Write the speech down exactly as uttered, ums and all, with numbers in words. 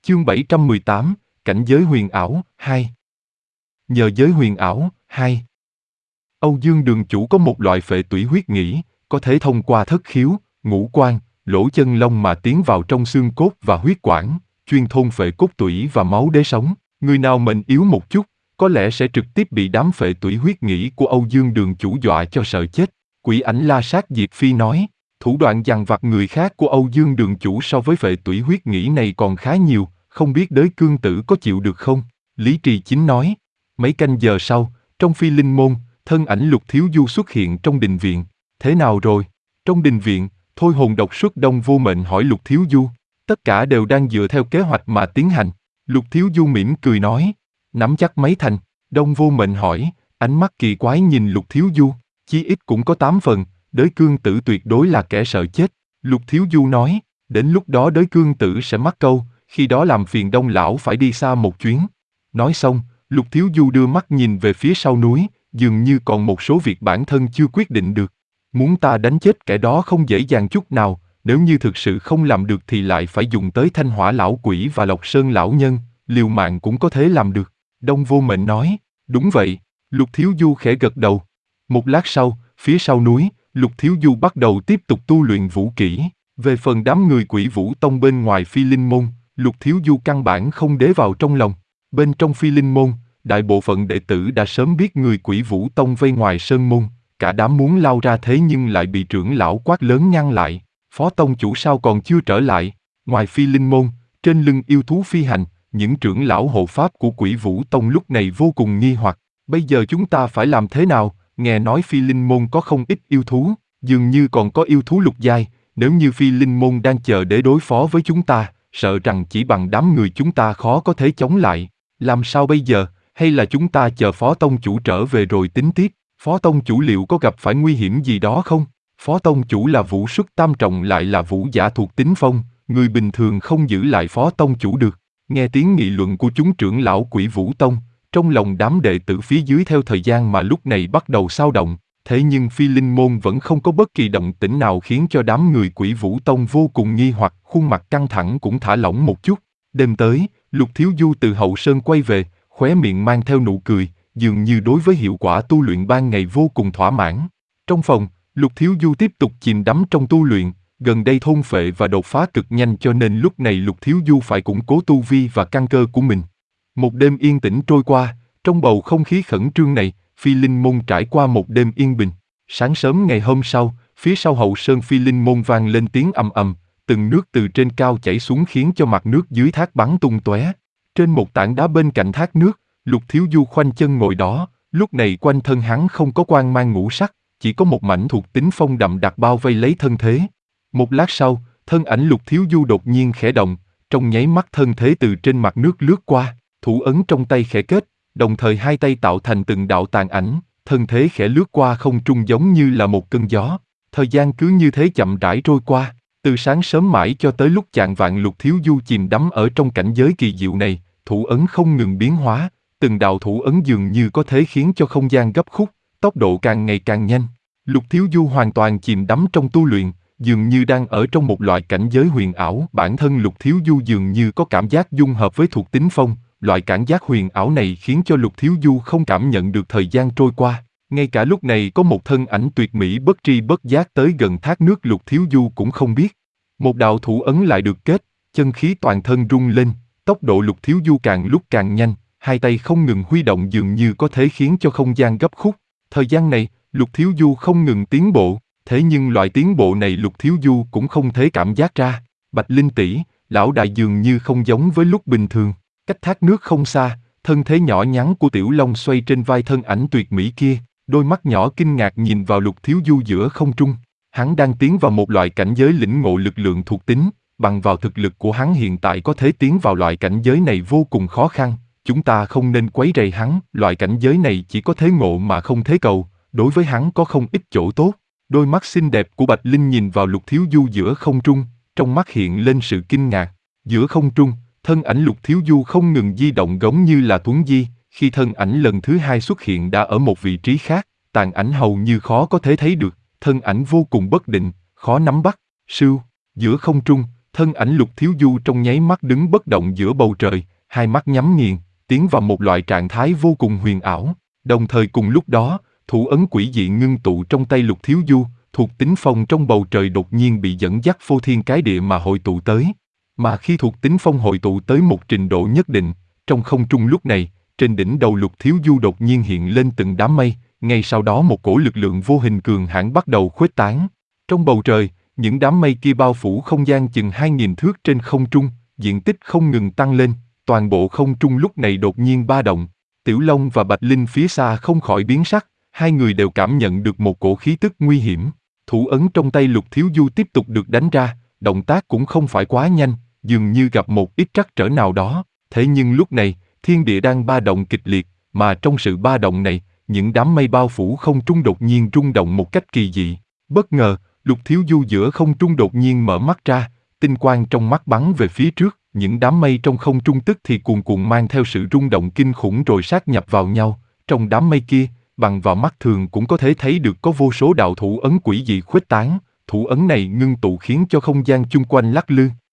Chương bảy trăm mười tám, Cảnh giới huyền ảo, hai. Nhờ giới huyền ảo, hai. Âu Dương Đường Chủ có một loại phệ tủy huyết nghĩ, có thể thông qua thất khiếu, ngũ quan, lỗ chân lông mà tiến vào trong xương cốt và huyết quản, chuyên thôn phệ cốt tủy và máu để sống. Người nào mệnh yếu một chút, có lẽ sẽ trực tiếp bị đám phệ tủy huyết nghĩ của Âu Dương Đường Chủ dọa cho sợ chết. Quỷ ảnh La Sát Diệt Phi nói, thủ đoạn dằn vặt người khác của Âu Dương Đường Chủ so với phệ tủy huyết nghĩ này còn khá nhiều, không biết đới cương tử có chịu được không? Lý Trì Chính nói. Mấy canh giờ sau, trong Phi Linh Môn, thân ảnh Lục Thiếu Du xuất hiện trong đình viện. Thế nào rồi? Trong đình viện, Thôi Hồn độc xuất Đông Vô Mệnh hỏi Lục Thiếu Du. Tất cả đều đang dựa theo kế hoạch mà tiến hành. Lục Thiếu Du mỉm cười nói. Nắm chắc mấy thành? Đông Vô Mệnh hỏi, ánh mắt kỳ quái nhìn Lục Thiếu Du. Chí ít cũng có tám phần, đới cương tử tuyệt đối là kẻ sợ chết. Lục Thiếu Du nói, đến lúc đó đới cương tử sẽ mắc câu, khi đó làm phiền Đông lão phải đi xa một chuyến. Nói xong, Lục Thiếu Du đưa mắt nhìn về phía sau núi, dường như còn một số việc bản thân chưa quyết định được. Muốn ta đánh chết kẻ đó không dễ dàng chút nào, nếu như thực sự không làm được thì lại phải dùng tới Thanh Hỏa lão quỷ và Lộc Sơn lão nhân, liều mạng cũng có thể làm được. Đông Vô Mệnh nói, đúng vậy. Lục Thiếu Du khẽ gật đầu. Một lát sau, phía sau núi, Lục Thiếu Du bắt đầu tiếp tục tu luyện vũ kỹ. Về phần đám người Quỷ Vũ Tông bên ngoài Phi Linh Môn, Lục Thiếu Du căn bản không để vào trong lòng. Bên trong Phi Linh Môn, đại bộ phận đệ tử đã sớm biết người Quỷ Vũ Tông vây ngoài Sơn Môn, cả đám muốn lao ra thế nhưng lại bị trưởng lão quát lớn ngăn lại. Phó Tông Chủ sao còn chưa trở lại? Ngoài Phi Linh Môn, trên lưng yêu thú phi hành, những trưởng lão hộ pháp của Quỷ Vũ Tông lúc này vô cùng nghi hoặc. Bây giờ chúng ta phải làm thế nào? Nghe nói Phi Linh Môn có không ít yêu thú, dường như còn có yêu thú lục giai. Nếu như Phi Linh Môn đang chờ để đối phó với chúng ta, sợ rằng chỉ bằng đám người chúng ta khó có thể chống lại. Làm sao bây giờ? Hay là chúng ta chờ Phó Tông Chủ trở về rồi tính tiếp? Phó Tông Chủ liệu có gặp phải nguy hiểm gì đó không? Phó Tông Chủ là vũ xuất tam trọng lại là vũ giả thuộc tính phong, người bình thường không giữ lại Phó Tông Chủ được. Nghe tiếng nghị luận của chúng trưởng lão Quỷ Vũ Tông, trong lòng đám đệ tử phía dưới theo thời gian mà lúc này bắt đầu xao động. Thế nhưng Phi Linh Môn vẫn không có bất kỳ động tĩnh nào khiến cho đám người Quỷ Vũ Tông vô cùng nghi hoặc, khuôn mặt căng thẳng cũng thả lỏng một chút. Đêm tới, Lục Thiếu Du từ Hậu Sơn quay về, khóe miệng mang theo nụ cười, dường như đối với hiệu quả tu luyện ban ngày vô cùng thỏa mãn. Trong phòng, Lục Thiếu Du tiếp tục chìm đắm trong tu luyện, gần đây thôn phệ và đột phá cực nhanh cho nên lúc này Lục Thiếu Du phải củng cố tu vi và căn cơ của mình. Một đêm yên tĩnh trôi qua, trong bầu không khí khẩn trương này, Phi Linh Môn trải qua một đêm yên bình. Sáng sớm ngày hôm sau, phía sau Hậu Sơn Phi Linh Môn vang lên tiếng ầm ầm, từng nước từ trên cao chảy xuống khiến cho mặt nước dưới thác bắn tung tóe. Trên một tảng đá bên cạnh thác nước, Lục Thiếu Du khoanh chân ngồi đó, lúc này quanh thân hắn không có quang mang ngũ sắc, chỉ có một mảnh thuộc tính phong đậm đặc bao vây lấy thân thế. Một lát sau, thân ảnh Lục Thiếu Du đột nhiên khẽ động, trong nháy mắt thân thế từ trên mặt nước lướt qua, thủ ấn trong tay khẽ kết, đồng thời hai tay tạo thành từng đạo tàn ảnh, thân thế khẽ lướt qua không trung giống như là một cơn gió. Thời gian cứ như thế chậm rãi trôi qua, từ sáng sớm mãi cho tới lúc chạng vạng Lục Thiếu Du chìm đắm ở trong cảnh giới kỳ diệu này, thủ ấn không ngừng biến hóa, từng đạo thủ ấn dường như có thể khiến cho không gian gấp khúc, tốc độ càng ngày càng nhanh. Lục Thiếu Du hoàn toàn chìm đắm trong tu luyện, dường như đang ở trong một loại cảnh giới huyền ảo. Bản thân Lục Thiếu Du dường như có cảm giác dung hợp với thuộc tính phong, loại cảm giác huyền ảo này khiến cho Lục Thiếu Du không cảm nhận được thời gian trôi qua. Ngay cả lúc này có một thân ảnh tuyệt mỹ bất tri bất giác tới gần thác nước Lục Thiếu Du cũng không biết. Một đạo thủ ấn lại được kết, chân khí toàn thân rung lên, tốc độ Lục Thiếu Du càng lúc càng nhanh, hai tay không ngừng huy động dường như có thể khiến cho không gian gấp khúc. Thời gian này, Lục Thiếu Du không ngừng tiến bộ, thế nhưng loại tiến bộ này Lục Thiếu Du cũng không thể cảm giác ra. Bạch Linh tỷ, lão đại dường như không giống với lúc bình thường. Cách thác nước không xa, thân thế nhỏ nhắn của Tiểu Long xoay trên vai thân ảnh tuyệt mỹ kia, đôi mắt nhỏ kinh ngạc nhìn vào Lục Thiếu Du giữa không trung. Hắn đang tiến vào một loại cảnh giới lĩnh ngộ lực lượng thuộc tính, bằng vào thực lực của hắn hiện tại có thể tiến vào loại cảnh giới này vô cùng khó khăn. Chúng ta không nên quấy rầy hắn, loại cảnh giới này chỉ có thế ngộ mà không thế cầu, đối với hắn có không ít chỗ tốt. Đôi mắt xinh đẹp của Bạch Linh nhìn vào Lục Thiếu Du giữa không trung, trong mắt hiện lên sự kinh ngạc. Giữa không trung, thân ảnh Lục Thiếu Du không ngừng di động giống như là thuấn di, khi thân ảnh lần thứ hai xuất hiện đã ở một vị trí khác, tàn ảnh hầu như khó có thể thấy được, thân ảnh vô cùng bất định, khó nắm bắt. Sưu, giữa không trung, Thân ảnh Lục Thiếu Du trong nháy mắt đứng bất động giữa bầu trời, hai mắt nhắm nghiền, tiến vào một loại trạng thái vô cùng huyền ảo. Đồng thời cùng lúc đó, thủ ấn quỷ dị ngưng tụ trong tay Lục Thiếu Du, thuộc tính phong trong bầu trời đột nhiên bị dẫn dắt phô thiên cái địa mà hội tụ tới. Mà khi thuộc tính phong hội tụ tới một trình độ nhất định, trong không trung lúc này, trên đỉnh đầu Lục Thiếu Du đột nhiên hiện lên từng đám mây, ngay sau đó một cổ lực lượng vô hình cường hãn bắt đầu khuếch tán. Trong bầu trời, những đám mây kia bao phủ không gian chừng hai nghìn thước trên không trung, diện tích không ngừng tăng lên, toàn bộ không trung lúc này đột nhiên ba động. Tiểu Long và Bạch Linh phía xa không khỏi biến sắc, hai người đều cảm nhận được một cổ khí tức nguy hiểm. Thủ ấn trong tay Lục Thiếu Du tiếp tục được đánh ra, động tác cũng không phải quá nhanh, dường như gặp một ít trắc trở nào đó. Thế nhưng lúc này, thiên địa đang ba động kịch liệt, mà trong sự ba động này, những đám mây bao phủ không trung đột nhiên rung động một cách kỳ dị. Bất ngờ, Lục Thiếu Du giữa không trung đột nhiên mở mắt ra, tinh quang trong mắt bắn về phía trước, những đám mây trong không trung tức thì cuồn cuộn mang theo sự rung động kinh khủng rồi sát nhập vào nhau. Trong đám mây kia, bằng vào mắt thường cũng có thể thấy được có vô số đạo thủ ấn quỷ dị khuếch tán, thủ ấn này ngưng tụ khiến cho không gian chung quanh lắc lư.